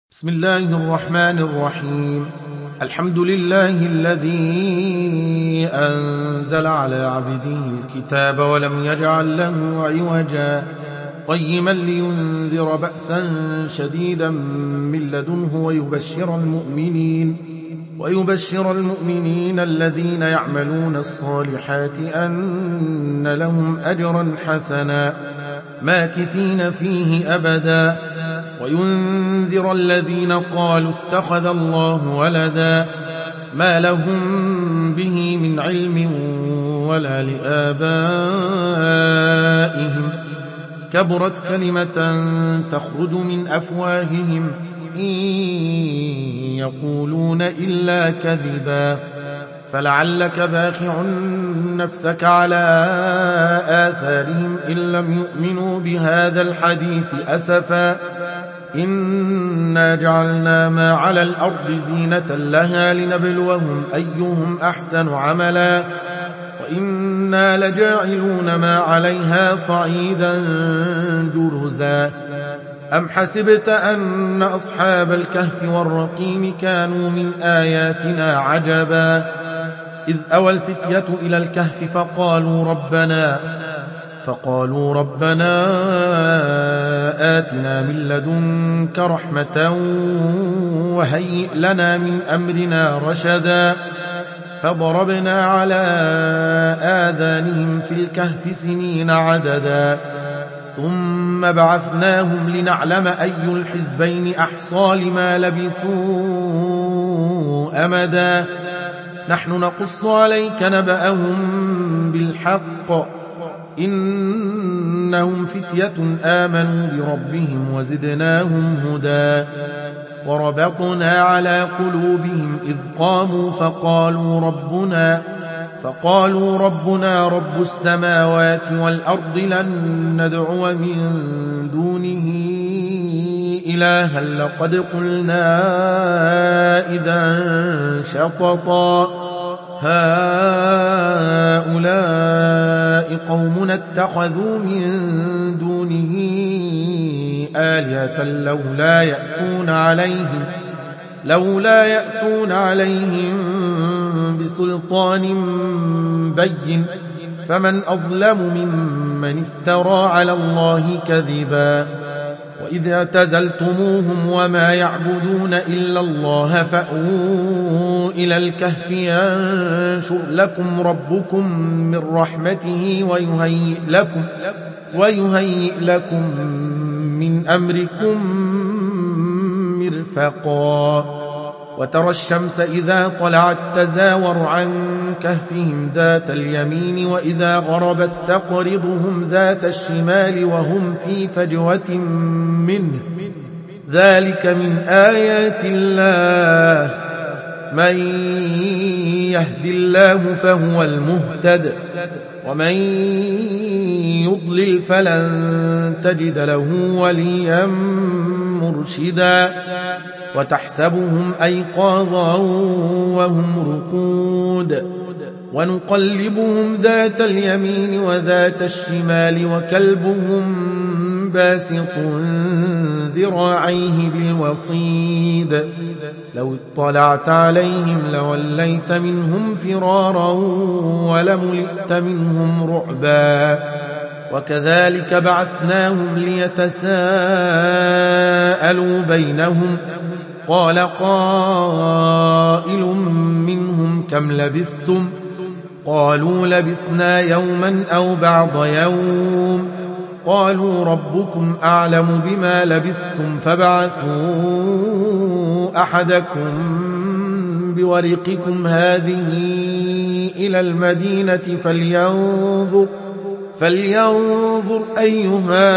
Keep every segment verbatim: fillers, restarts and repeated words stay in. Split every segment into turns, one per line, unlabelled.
بسم الله الرحمن الرحيم. الحمد لله الذي أنزل على عبده الكتاب ولم يجعل له عوجا قيما لينذر بأسا شديدا من لدنه ويبشر المؤمنين ويبشر المؤمنين الذين يعملون الصالحات أن لهم أجرا حسنا ماكثين فيه أبدا وينذر الذين قالوا اتخذ الله ولدا ما لهم به من علم ولا لآبائهم كبرت كلمة تخرج من أفواههم إن يقولون إلا كذبا فلعلك باخع نفسك على آثارهم إن لم يؤمنوا بهذا الحديث أسفا إنا جعلنا ما على الأرض زينة لها لنبلوهم أيهم أحسن عملا وإنا لجاعلون ما عليها صعيدا جرزا أم حسبت أن أصحاب الكهف والرقيم كانوا من آياتنا عجبا إذ أوى الفتية إلى الكهف فقالوا ربنا فقالوا ربنا آتنا من لدنك رحمة وهيئ لنا من أمرنا رشدا فضربنا على آذانهم في الكهف سنين عددا ثم بعثناهم لنعلم أي الحزبين أحصى لما لبثوا أمدا نحن نقص عليك نبأهم بالحق إنهم فتية آمنوا بربهم وزدناهم هدى وربطنا على قلوبهم إذ قاموا فقالوا ربنا فقالوا ربنا رب السماوات والأرض لن ندعو من دونه إلها لقد قلنا إذا شططا هؤلاء قومنا اتخذوا من دونه آلهة لولا يأتون عليهم لولا يأتون عليهم بسلطان بين فمن أظلم ممن افترى على الله كذبا وإذ اعتزلتموهم وما يعبدون إلا الله فأووا إلى الكهف ينشر لكم ربكم من رحمته ويهيئ لكم, ويهيئ لكم من أمركم مرفقا وترى الشمس إذا طلعت تزاور عن كهفهم ذات اليمين وإذا غربت تقرضهم ذات الشمال وهم في فجوة منه ذلك من آيات الله من يهد الله فهو المهتد ومن يضلل فلن تجد له وليا مرشدا وتحسبهم أيقاظا وهم رقود ونقلبهم ذات اليمين وذات الشمال وكلبهم باسط ذراعيه بالوصيد لو اطلعت عليهم لوليت منهم فرارا ولملئت منهم رعبا وكذلك بعثناهم ليتساءلوا بينهم قال قائل منهم كم لبثتم قالوا لبثنا يوما أو بعض يوم قالوا ربكم أعلم بما لبثتم فابعثوا أحدكم بورقكم هذه إلى المدينة فلينظر فلينظر أيها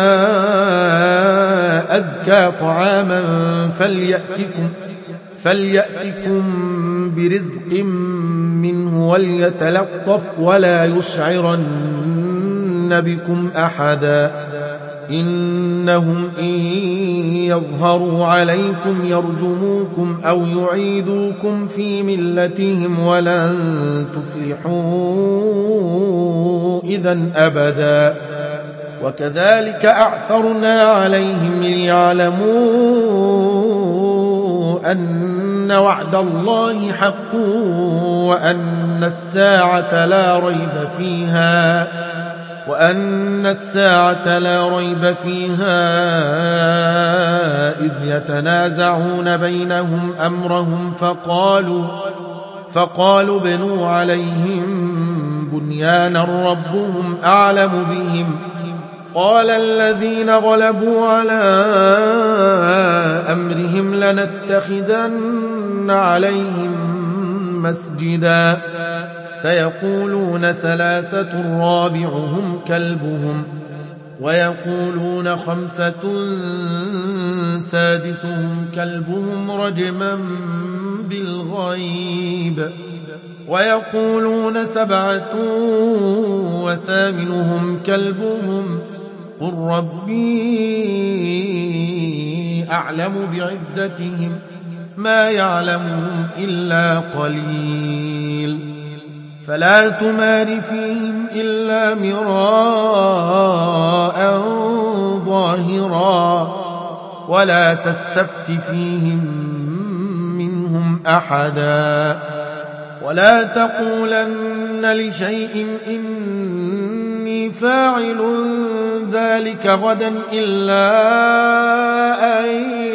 أزكى طعاما فليأتكم, فليأتكم برزق منه وليتلطف ولا يشعرن بكم أحدا إنهم إن يظهروا عليكم يرجموكم أو يعيدوكم في ملتهم ولن تفلحوا إذن أبدا وكذلك أعثرنا عليهم ليعلموا أن وعد الله حق وأن الساعة لا ريب فيها وأن الساعة لا ريب فيها إذ يتنازعون بينهم أمرهم فقالوا فقالوا بنوا عليهم بنيانا ربهم أعلم بهم قال الذين غلبوا على أمرهم لنتخذن عليهم مسجدا سيقولون ثلاثة رابعهم كلبهم ويقولون خمسة سادسهم كلبهم رجما بالغيب ويقولون سبعة وثامنهم كلبهم قل ربي أعلم بعدتهم ما يعلمهم إلا قليل فلا تمار فيهم إلا مراء ظاهرا ولا تستفت فيهم منهم أحدا ولا تقولن لشيء إني فاعل ذلك غدا إلا أن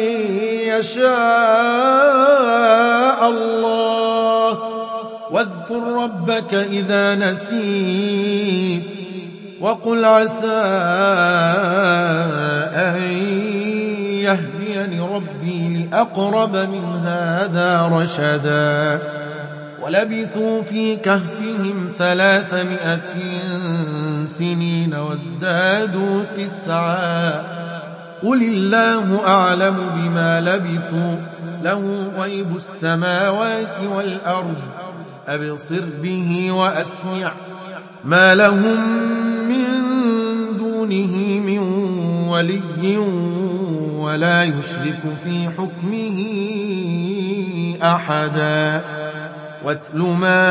يشاء الله واذكر ربك إذا نسيت وقل عسى أن يهديني ربي لأقرب من هذا رشدا ولبثوا في كهفهم ثلاثمائة سنين وازدادوا تسعا قل الله أعلم بما لبثوا له غيب السماوات والأرض أبصر به وأسمع ما لهم من دونه من ولي ولا يشرك في حكمه أحدا واتل ما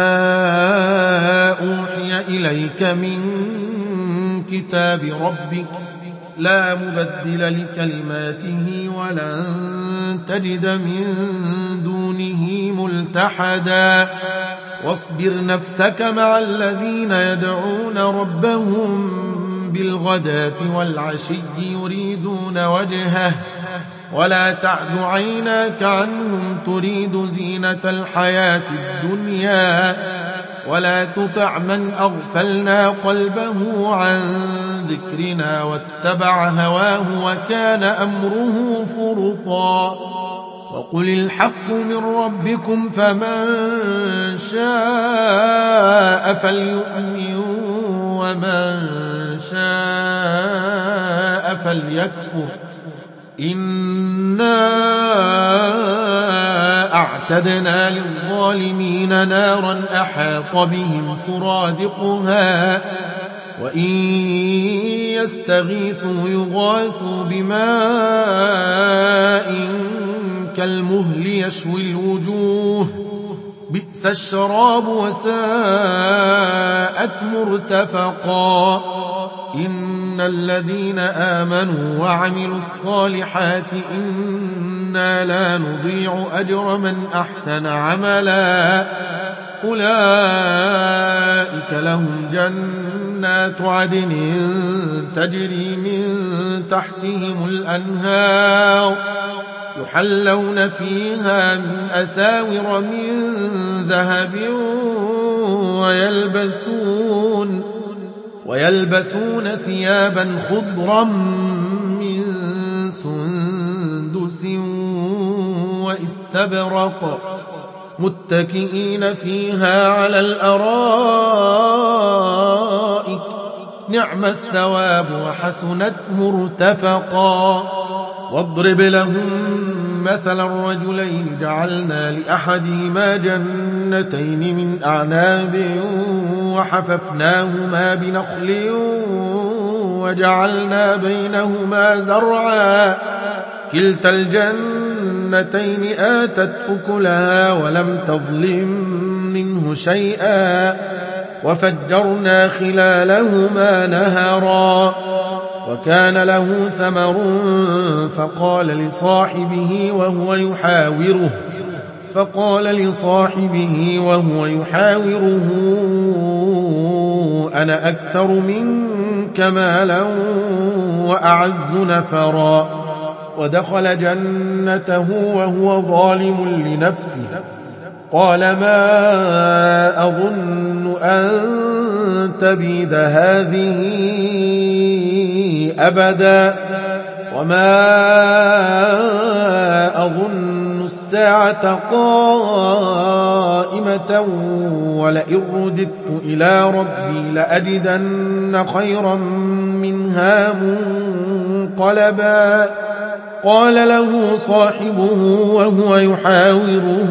أوحي إليك من كتاب ربك لا مبدل لكلماته ولن تجد من دونه ملتحدا واصبر نفسك مع الذين يدعون ربهم بالغداة والعشي يريدون وجهه ولا تعد عيناك عنهم تريد زينة الحياة الدنيا ولا تطع من أغفلنا قلبه عن ذكرنا واتبع هواه وكان أمره فرطا وقل الحق من ربكم فمن شاء فليؤمن ومن شاء فليكفر إنا أعتدنا للظالمين نارا أحاط بهم سرادقها وإن يستغيثوا يغاثوا بماء كالمهل يشوي الوجوه بئس الشراب وساءت مرتفقا إن الذين آمنوا وعملوا الصالحات إنا لا نضيع أجر من أحسن عملا أولئك لهم جنات عدن تجري من تحتهم الأنهار يحلون فيها من أساور من ذهب ويلبسون ويلبسون ثيابا خضرا من سندس واستبرق متكئين فيها على الأرائك نعم الثواب وحسنت مرتفقا واضرب لهم مثل الرجلين جعلنا لأحدهما جنتين من أعناب وحففناهما بنخل وجعلنا بينهما زرعا كلتا الجنتين آتت أكلها ولم تظلم منه شيئا وفجرنا خلالهما نهرا وكان له ثمر فقال لصاحبه وهو يحاوره فقال لصاحبه وهو يحاوره أنا أكثر منك مالا وأعز نفرا ودخل جنته وهو ظالم لنفسه قال ما أظن أن تبيد هذه أبدا وما أظن الساعة قائمة ولئن رددت إلى ربي لأجدن خيرا منها منقلبا قال له صاحبه وهو يحاوره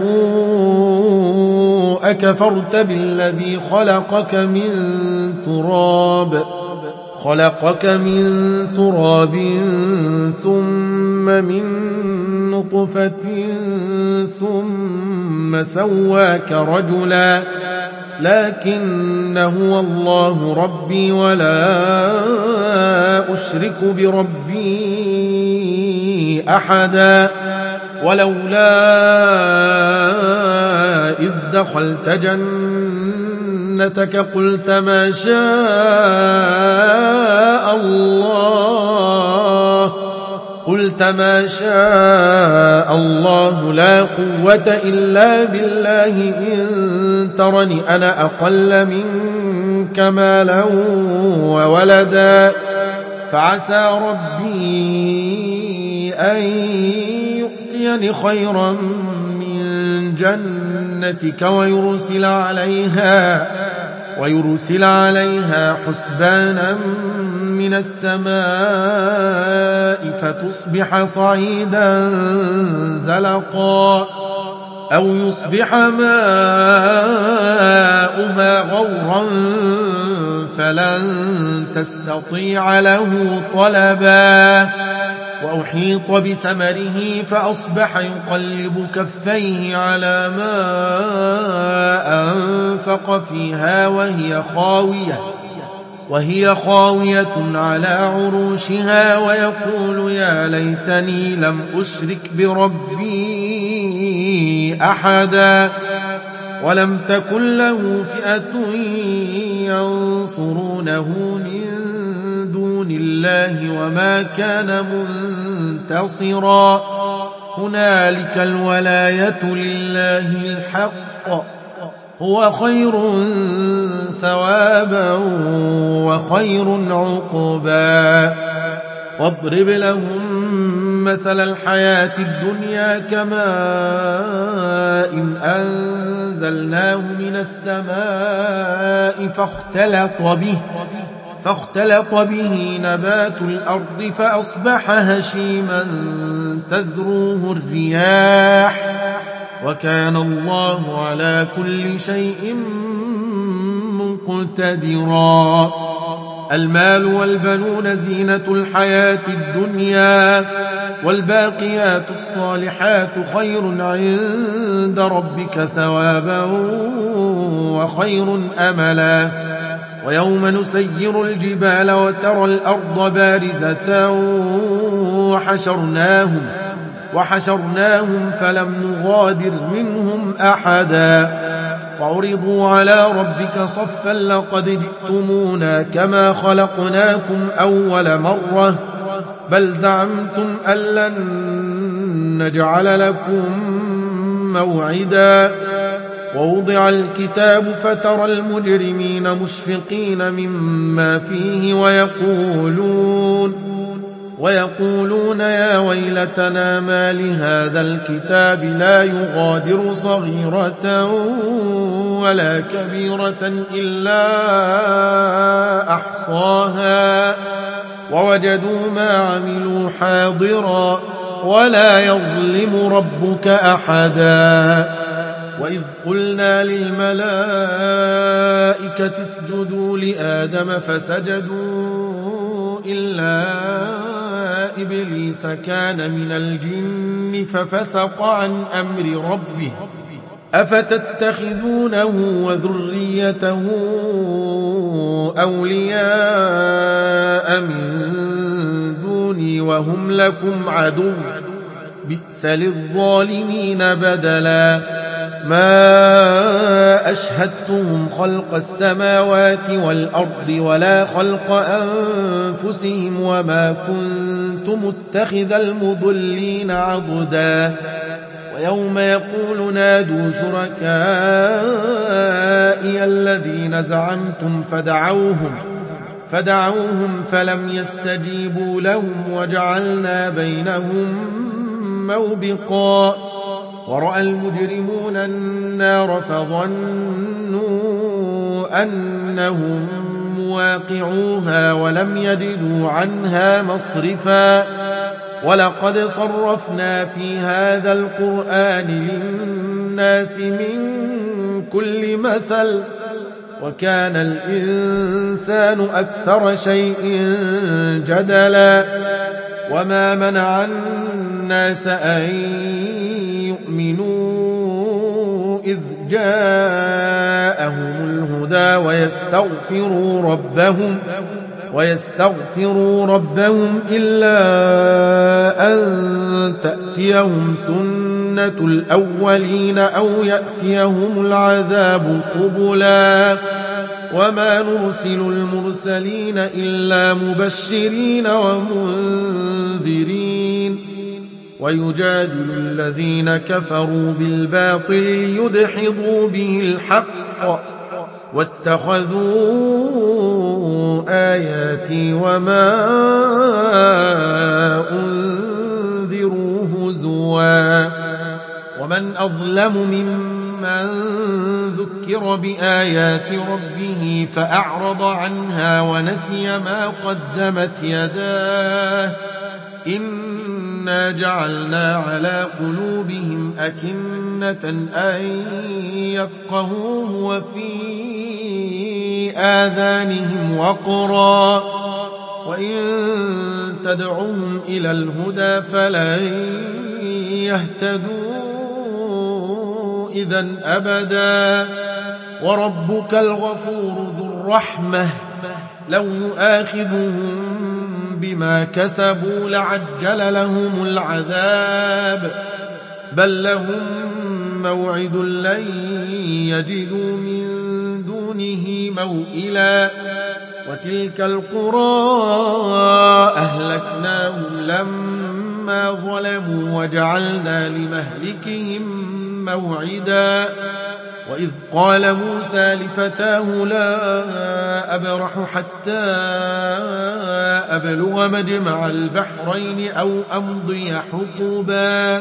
أكفرت بالذي خلقك من تراب خلقك من تراب ثم من نطفة ثم سواك رجلا لكن هو الله ربي ولا أشرك بربي أحدا ولولا إذ دخلت جنتك قلت ما شاء الله قلت ما شاء الله لا قوة إلا بالله إن ترني أنا أقل منك مالا وولدا فعسى ربي أن يؤتيني خيرا من جنتك ويرسل عليها ويرسل عليها حسبانا من السماء فتصبح صعيدا زلقا أو يصبح ماؤها غورا فلن تستطيع له طلبا وأحيط بثمره فأصبح يقلب كفيه على ما أنفق فيها وهي خاوية وهي خاوية على عروشها ويقول يا ليتني لم أشرك بربي أحدا ولم تكن له فئة ينصرونه من دون الله وما كان منتصرا هنالك الولاية لله الحق هو خير ثوابا وخير عقبا واضرب لهم مثل الحياة الدنيا كماء إن أنزلناه من السماء فاختلط به فاختلط به نبات الأرض فأصبح هشيما تذروه الرياح وكان الله على كل شيء مقتدرا المال والبنون زينة الحياة الدنيا والباقيات الصالحات خير عند ربك ثوابا وخير أملا ويوم نسير الجبال وترى الأرض بارزة وحشرناهم وحشرناهم فلم نغادر منهم أحدا وعرضوا على ربك صفا لقد جئتمونا كما خلقناكم أول مرة بل زعمتم أن لن نجعل لكم موعدا ووضع الكتاب فترى المجرمين مشفقين مما فيه ويقولون ويقولون يا ويلتنا ما لهذا الكتاب لا يغادر صغيرة ولا كبيرة إلا أحصاها ووجدوا ما عملوا حاضرا ولا يظلم ربك أحدا وإذ قلنا للملائكة اسجدوا لآدم فسجدوا إلا إبليس كان من الجن ففسق عن أمر ربه أفتتخذونه وذريته أولياء من دوني وهم لكم عدو بئس للظالمين بدلا ما أشهدتهم خلق السماوات والأرض ولا خلق أنفسهم وما كنت متخذ المضلين عضدا ويوم يقول نادوا شركائي الذين زعمتم فدعوهم فدعوهم فلم يستجيبوا لهم وجعلنا بينهم موبقا ورأى المجرمون النار فظنوا أنهم مواقعوها ولم يجدوا عنها مصرفا ولقد صرفنا في هذا القرآن للناس من كل مثل وكان الإنسان أكثر شيء جدلا وما منع الناس أن يؤمنوا إذ جاءهم الهدى ويستغفروا ربهم ويستغفروا ربهم إلا أن تأتيهم سنة الأولين أو يأتيهم العذاب قبلا وما نرسل المرسلين إلا مبشرين ومنذرين ويجادل الذين كفروا بالباطل ليدحضوا به الحق واتخذوا آياتي وما أنذروا هزوا ومن أظلم ممن ذكر بآيات ربه فأعرض عنها ونسي ما قدمت يداه إنا جعلنا على قلوبهم أكنة أن يفقهوه وفي آذانهم وقرا وإن تدعوهم إلى الهدى فلن يهتدوا إذن أبدا وربك الغفور ذو الرحمة لو يؤاخذهم بما كسبوا لعجل لهم العذاب بل لهم موعد لن يجدوا من دونه موئلا وتلك القرى أهلكناهم لما ظلموا وجعلنا لمهلكهم موعدا وإذ قال موسى لفتاه لا أبرح حتى أبلغ مجمع البحرين أو أمضي حقبا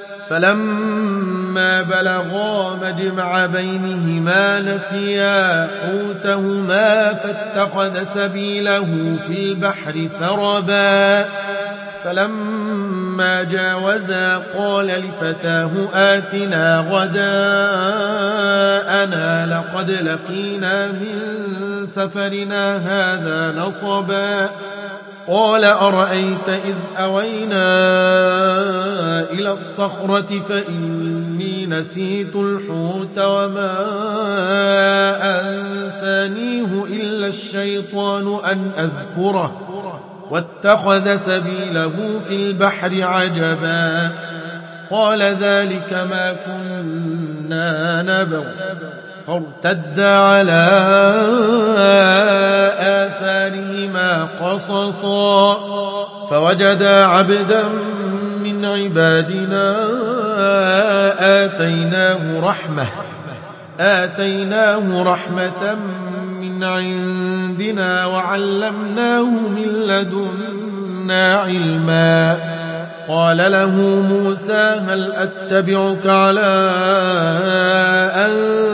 فلما بلغا مجمع بينهما نسيا حوتهما فاتخذ سبيله في البحر سربا فلما جاوزا قال لفتاه آتنا غداءنا لقد لقينا من سفرنا هذا نصبا قال أرأيت إذ أوينا إلى الصخرة فإني نسيت الحوت وما أنسانيه إلا الشيطان أن أذكره واتخذ سبيله في البحر عجبا قال ذلك ما كنا نبغ فارتدا على آثارهما قصصا فوجدا عبدا من عبادنا آتيناه رحمة آتيناه رحمة من عندنا وعلمناه من لدنا علما قال له موسى هل أتبعك على أن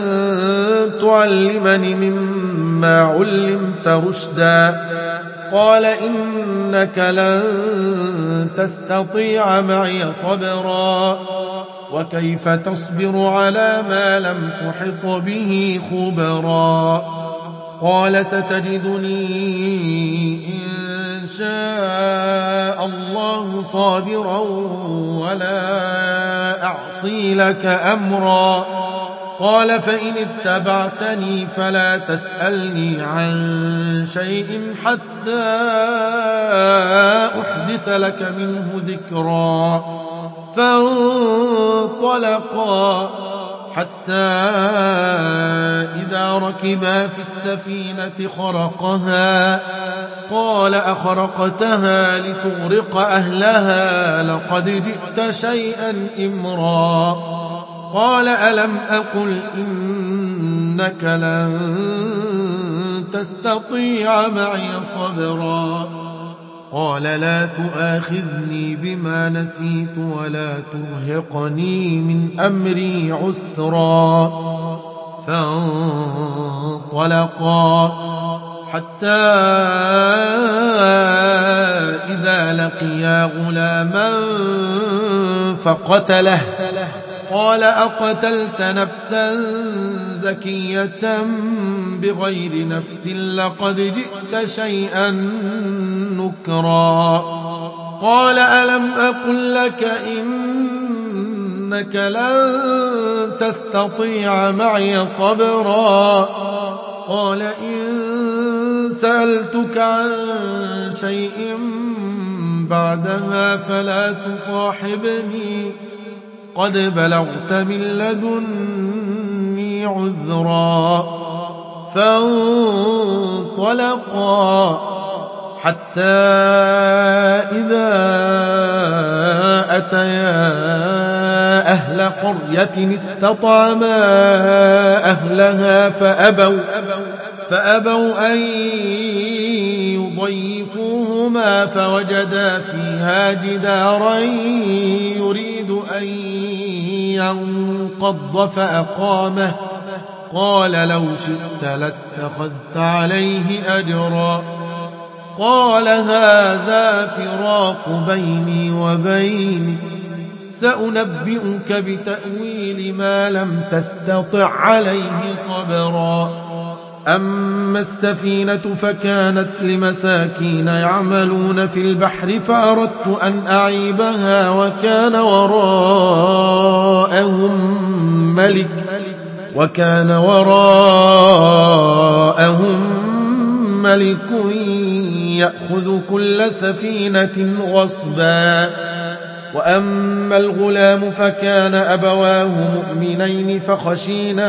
تعلمني مما علمت رشدا قال إنك لن تستطيع معي صبرا وكيف تصبر على ما لم تحط به خبرا قال ستجدني إن شاء الله صابرا ولا أعصي لك أمرا قال فإن اتبعتني فلا تسألني عن شيء حتى أحدث لك منه ذكرا. فانطلقا حتى إذا ركبا في السفينة خرقها قال أخرقتها لتغرق أهلها لقد جئت شيئا إمرا. قال ألم أقل إنك لن تستطيع معي صبرا. قال لا تؤاخذني بما نسيت ولا ترهقني من أمري عسرا. فانطلقا حتى إذا لقيا غلاما فقتله قال أقتلت نفسا زكية بغير نفس لقد جئت شيئا نكرا. قال ألم أقل لك إنك لن تستطيع معي صبرا. قال إن سألتك عن شيء بعدها فلا تصاحبني قد بلغت من لدني عذرا. فانطلقا حتى إذا أتيا أهل قرية استطعما أهلها فأبوا, فأبوا أن يضيفوهما فوجدا فيها جدارا يريد أن ينقض فأقامه. قال لو شئت لاتخذت عليه أجرا. قال هذا فراق بيني وبينك سأنبئك بتأويل ما لم تستطع عليه صبرا. أما السفينة فكانت لمساكين يعملون في البحر فأردت أن أعيبها وكان وراءهم ملك وكان وراءهم ملك يأخذ كل سفينة غصبا. وأما الغلام فكان أبواه مؤمنين فخشينا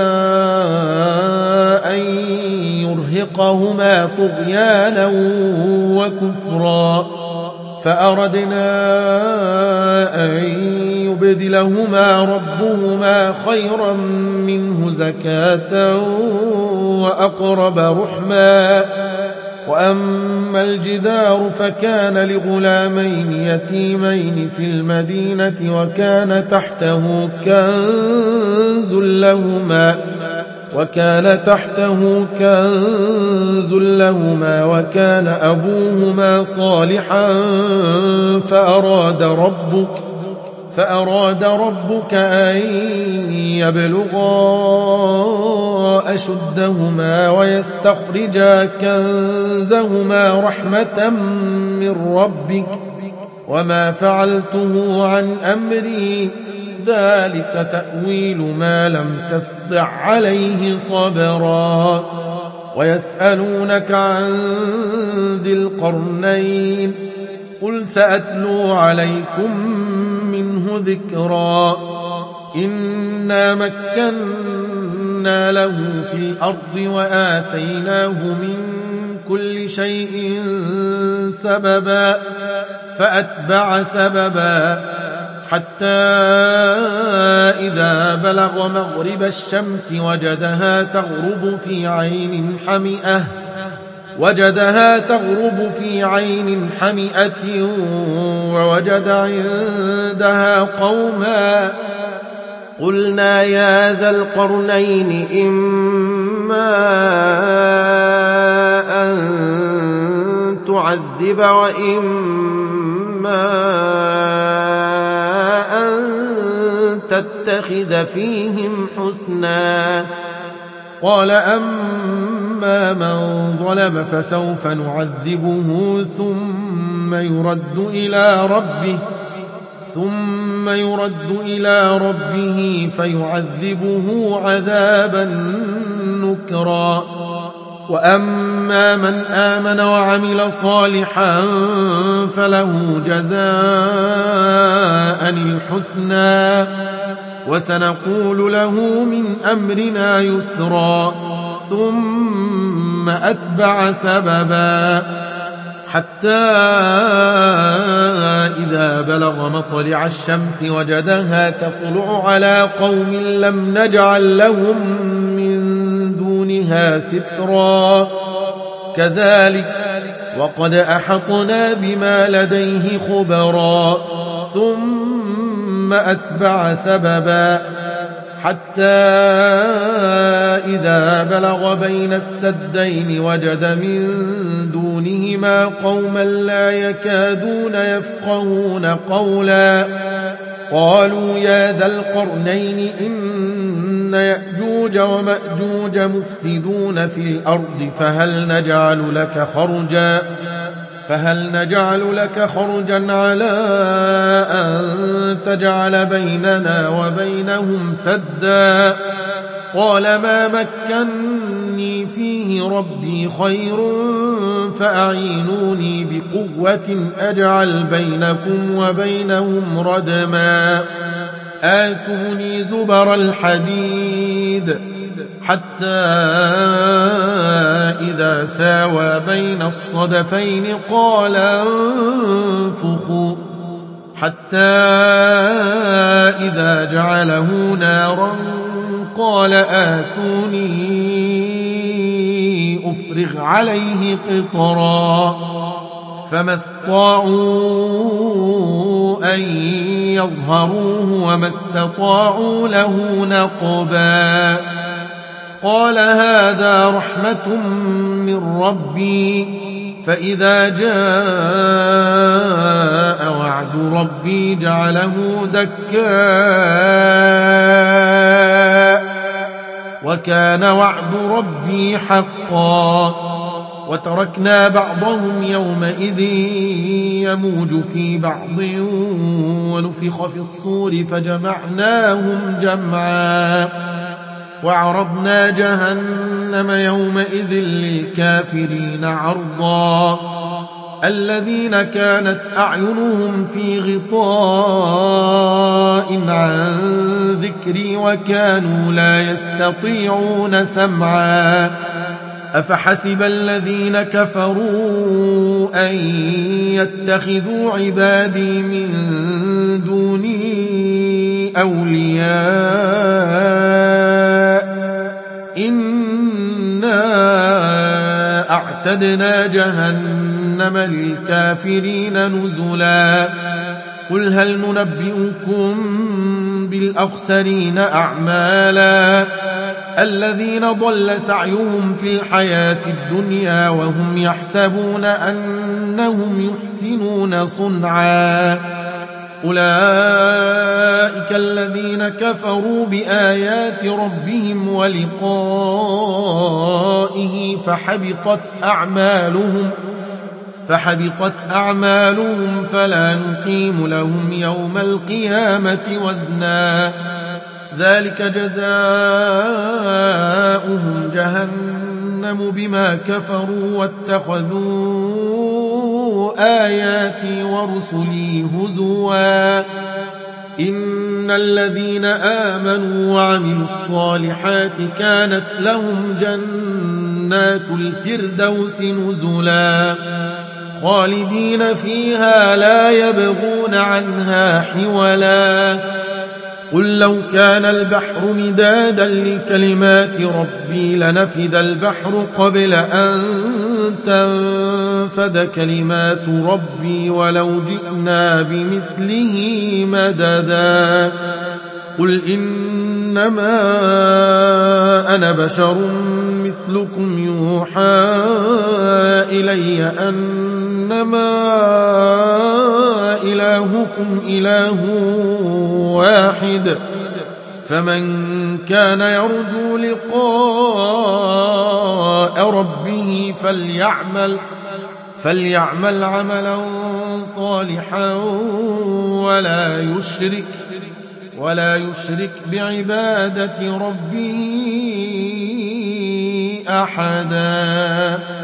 أن يرهقهما طغيانا وكفرا فأردنا أن يبدلهما ربهما خيرا منه زكاة وأقرب رحما. وأما الجدار فكان لغلامين يتيمين في المدينة وكان تحته كنز لهما وكان تحته كنز لهما وكان أبوهما صالحا فأراد ربك فأراد ربك أن يبلغا أشدهما ويستخرجا كنزهما رحمة من ربك وما فعلته عن أمري ذلك تأويل ما لم تستطع عليه صبرا. ويسألونك عن ذي القرنين قل سأتلو عليكم منه ذكرا. إنا مكنا له في الأرض وآتيناه من كل شيء سببا فأتبع سببا حتى إذا بلغ مغرب الشمس وجدها تغرب في عين حمئة وجدها تغرب في عين حمئة ووجد عندها قوما قلنا يا ذا القرنين إما أن تعذب وإما أن تتخذ فيهم حسنا. قال أما من ظلم فسوف نعذبه ثم يرد إلى ربه ثم يرد إلى ربه فيعذبه عذابا نكرا. وأما من آمن وعمل صالحا فله جزاء الحسنى وسنقول له من أمرنا يسرا. ثم أتبع سببا حتى إذا بلغ مطلع الشمس وجدها تطلع على قوم لم نجعل لهم من دونها سترا كذلك وقد أحطنا بما لديه خبرا. ثم أتبع سببا حتى إذا بلغ بين السدين وجد من دونهما قوما لا يكادون يفقهون قولا. قالوا يا ذا القرنين إن يأجوج ومأجوج مفسدون في الأرض فهل نجعل لك خرجا فهل نجعل لك خرجا على أن تجعل بيننا وبينهم سدا. قال ما مكني فيه ربي خير فأعينوني بقوة أجعل بينكم وبينهم ردما. آتوني زبر الحديد حتى إذا ساوى بين الصدفين قال انفخوا حتى إذا جعله نارا قال آتوني أفرغ عليه قطرا. فما استطاعوا أن يظهروه وما استطاعوا له نقبا. قال هذا رحمة من ربي فإذا جاء وعد ربي جعله دكاء وكان وعد ربي حقا. وتركنا بعضهم يومئذ يموج في بعض ونفخ في الصور فجمعناهم جمعا. وعرضنا جهنم يومئذ للكافرين عرضا. الذين كانت أعينهم في غطاء عن ذكري وكانوا لا يستطيعون سمعا. أفحسب الذين كفروا أن يتخذوا عبادي من دوني أولياء إنا أعتدنا جهنم للكافرين نزلا. قل هل ننبئكم بالأخسرين أعمالا الذين ضل سعيهم في الحياة الدنيا وهم يحسبون أنهم يحسنون صنعا. أولئك الذين كفروا بآيات ربهم ولقائه فحبطت أعمالهم فحبطت أعمالهم فلا نقيم لهم يوم القيامة وزنا. ذلك جزاؤهم جهنم بما كفروا واتخذوا آياتي ورسلي هزوا. إن الذين آمنوا وعملوا الصالحات كانت لهم جنات الفردوس نزلا خالدين فيها لا يبغون عنها حولا. قل لو كان البحر مدادا لكلمات ربي لنفد البحر قبل أن تنفد كلمات ربي ولو جئنا بمثله مددا. قل إنما أنا بشر مثلكم يوحى إلي أنما إلهكم إله واحد فمن كان يرجو لقاء ربه فليعمل فليعمل عملا صالحا ولا يشرك ولا يشرك بعبادة ربه أحدا.